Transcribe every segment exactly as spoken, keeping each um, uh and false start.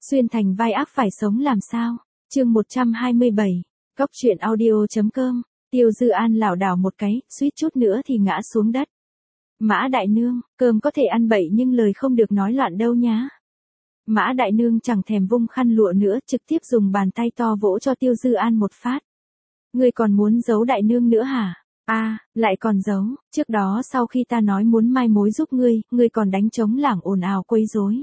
Xuyên thành vai ác phải sống làm sao? Chương một trăm hai mươi bảy. Góc truyện audio.com. Tiêu Dư An lảo đảo một cái, suýt chút nữa thì ngã xuống đất. Mã đại nương, cơm có thể ăn bậy nhưng lời không được nói loạn đâu nhá. Mã đại nương chẳng thèm vung khăn lụa nữa, trực tiếp dùng bàn tay to vỗ cho Tiêu Dư An một phát. Ngươi còn muốn giấu đại nương nữa hả? A, à, lại còn giấu, trước đó sau khi ta nói muốn mai mối giúp ngươi, ngươi còn đánh trống lảng ồn ào quấy rối.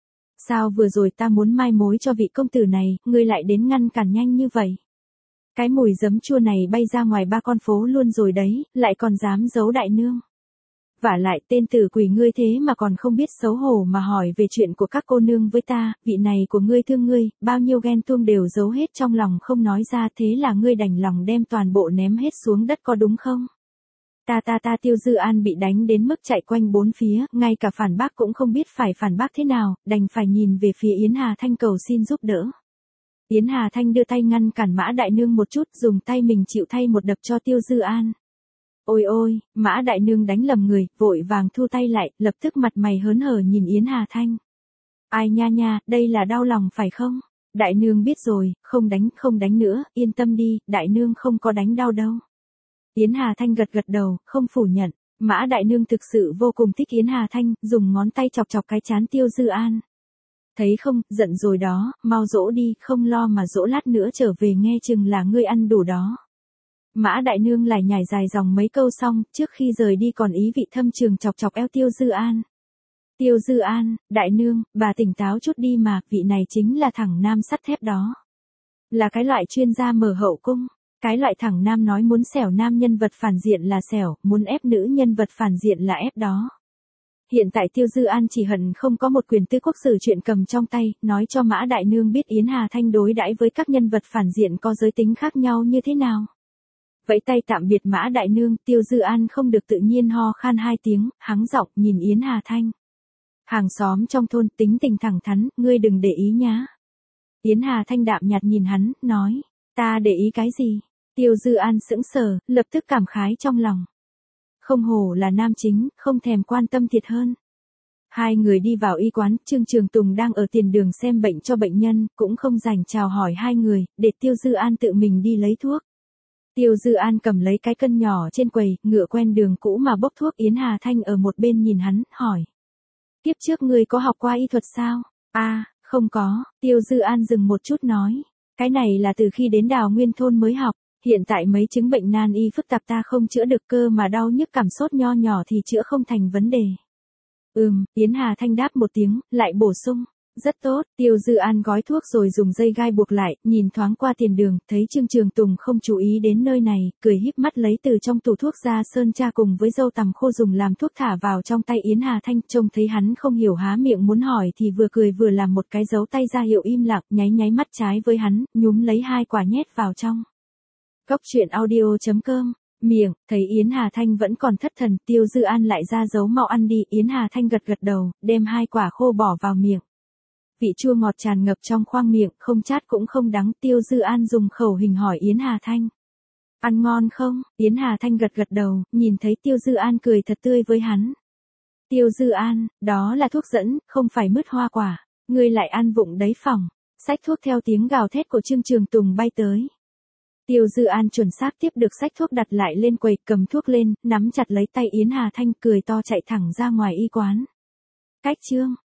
Sao vừa rồi ta muốn mai mối cho vị công tử này, ngươi lại đến ngăn cản nhanh như vậy? Cái mùi giấm chua này bay ra ngoài ba con phố luôn rồi đấy, lại còn dám giấu đại nương. Vả lại tên tử quỷ ngươi thế mà còn không biết xấu hổ mà hỏi về chuyện của các cô nương với ta, vị này của ngươi thương ngươi, bao nhiêu ghen tuông đều giấu hết trong lòng không nói ra, thế là ngươi đành lòng đem toàn bộ ném hết xuống đất có đúng không? Ta ta ta Tiêu Dư An bị đánh đến mức chạy quanh bốn phía, ngay cả phản bác cũng không biết phải phản bác thế nào, đành phải nhìn về phía Yến Hà Thanh cầu xin giúp đỡ. Yến Hà Thanh đưa tay ngăn cản Mã đại nương một chút, dùng tay mình chịu thay một đập cho Tiêu Dư An. Ôi ôi, Mã đại nương đánh lầm người, vội vàng thu tay lại, lập tức mặt mày hớn hở nhìn Yến Hà Thanh. Ai nha nha, đây là đau lòng phải không? Đại nương biết rồi, không đánh, không đánh nữa, yên tâm đi, đại nương không có đánh đau đâu. Yến Hà Thanh gật gật đầu, không phủ nhận. Mã đại nương thực sự vô cùng thích Yến Hà Thanh, dùng ngón tay chọc chọc cái trán Tiêu Dư An. Thấy không, giận rồi đó, mau dỗ đi, không lo mà dỗ lát nữa trở về nghe chừng là ngươi ăn đủ đó. Mã đại nương lại nhảy dài dòng mấy câu xong, trước khi rời đi còn ý vị thâm trường chọc chọc eo Tiêu Dư An. Tiêu Dư An, đại nương, bà tỉnh táo chút đi mà, vị này chính là thằng nam sắt thép đó. Là cái loại chuyên gia mở hậu cung. Cái loại thẳng nam nói muốn xẻo nam nhân vật phản diện là xẻo, muốn ép nữ nhân vật phản diện là ép đó. Hiện tại Tiêu Dư An chỉ hận không có một quyền tư quốc sử chuyện cầm trong tay, nói cho Mã đại nương biết Yến Hà Thanh đối đãi với các nhân vật phản diện có giới tính khác nhau như thế nào. Vẫy tay tạm biệt Mã đại nương, Tiêu Dư An không được tự nhiên ho khan hai tiếng, hắng giọng nhìn Yến Hà Thanh. Hàng xóm trong thôn tính tình thẳng thắn, ngươi đừng để ý nhá. Yến Hà Thanh đạm nhạt nhìn hắn, nói, ta để ý cái gì? Tiêu Dư An sững sờ, lập tức cảm khái trong lòng. Không hổ là nam chính, không thèm quan tâm thiệt hơn. Hai người đi vào y quán, Trương Trường Tùng đang ở tiền đường xem bệnh cho bệnh nhân, cũng không rảnh chào hỏi hai người, để Tiêu Dư An tự mình đi lấy thuốc. Tiêu Dư An cầm lấy cái cân nhỏ trên quầy, ngựa quen đường cũ mà bốc thuốc. Yến Hà Thanh ở một bên nhìn hắn, hỏi. Kiếp trước ngươi có học qua y thuật sao? A, à, không có, Tiêu Dư An dừng một chút nói. Cái này là từ khi đến Đào Nguyên thôn mới học. Hiện tại mấy chứng bệnh nan y phức tạp ta không chữa được, cơ mà đau nhức cảm sốt nho nhỏ thì chữa không thành vấn đề. Ừm, Yến Hà Thanh đáp một tiếng, lại bổ sung. Rất tốt, Tiêu Dư An gói thuốc rồi dùng dây gai buộc lại, nhìn thoáng qua tiền đường, thấy Trương Trường Tùng không chú ý đến nơi này, cười híp mắt lấy từ trong tủ thuốc ra sơn tra cùng với dâu tằm khô dùng làm thuốc thả vào trong tay Yến Hà Thanh, trông thấy hắn không hiểu há miệng muốn hỏi thì vừa cười vừa làm một cái dấu tay ra hiệu im lặng, nháy nháy mắt trái với hắn, nhúm lấy hai quả nhét vào trong. Góc truyện audio.com. Miệng, thấy Yến Hà Thanh vẫn còn thất thần, Tiêu Dư An lại ra dấu mau ăn đi. Yến Hà Thanh gật gật đầu, đem hai quả khô bỏ vào miệng. Vị chua ngọt tràn ngập trong khoang miệng, không chát cũng không đắng. Tiêu Dư An dùng khẩu hình hỏi Yến Hà Thanh. Ăn ngon không? Yến Hà Thanh gật gật đầu, nhìn thấy Tiêu Dư An cười thật tươi với hắn. Tiêu Dư An, đó là thuốc dẫn, không phải mứt hoa quả. Ngươi lại ăn vụng đấy phỏng. Xách thuốc theo tiếng gào thét của Trương Trường Tùng bay tới. Tiêu Dư An chuẩn xác tiếp được xách thuốc đặt lại lên quầy, cầm thuốc lên, nắm chặt lấy tay Yến Hà Thanh, cười to chạy thẳng ra ngoài y quán. Cách chương